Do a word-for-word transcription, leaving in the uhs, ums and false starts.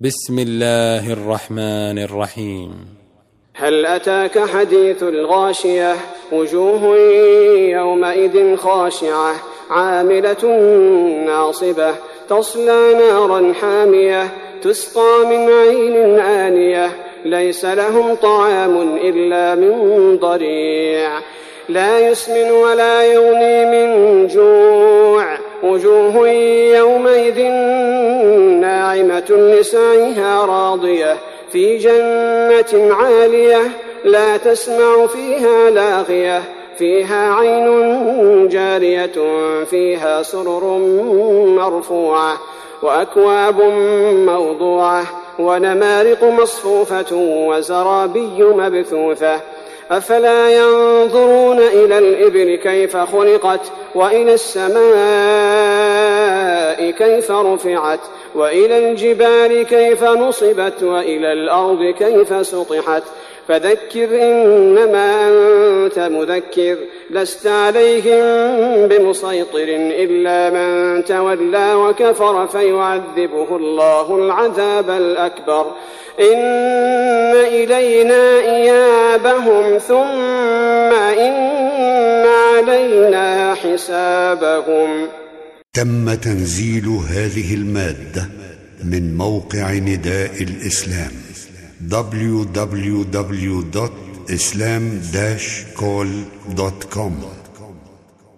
بسم الله الرحمن الرحيم. هل أتاك حديث الغاشية؟ وجوه يومئذ خاشعة عاملة ناصبة تصلى نارا حامية تسقى من عين آنية ليس لهم طعام إلا من ضريع لا يسمن ولا يغني من جوع وجوه يومئذ ناعمة لسعيها راضية في جنة عالية لا تسمع فيها لاغية فيها عين جارية فيها سرر مرفوعة وأكواب موضوعة ونمارق مصفوفة وزرابي مبثوثة أفلا ينظرون إلى الإبل كيف خلقت وإلى السماء كيف رفعت وإلى الجبال كيف نصبت وإلى الأرض كيف سطحت فذكر إنما أنت مذكر لست عليهم بمسيطر إلا من تولى وكفر فيعذبه الله العذاب الأكبر إن إلينا إيابهم ثم إن علينا حسابهم. تم تنزيل هذه المادة من موقع نداء الإسلام دبليو دبليو دبليو دوت إسلام داش كول دوت كوم.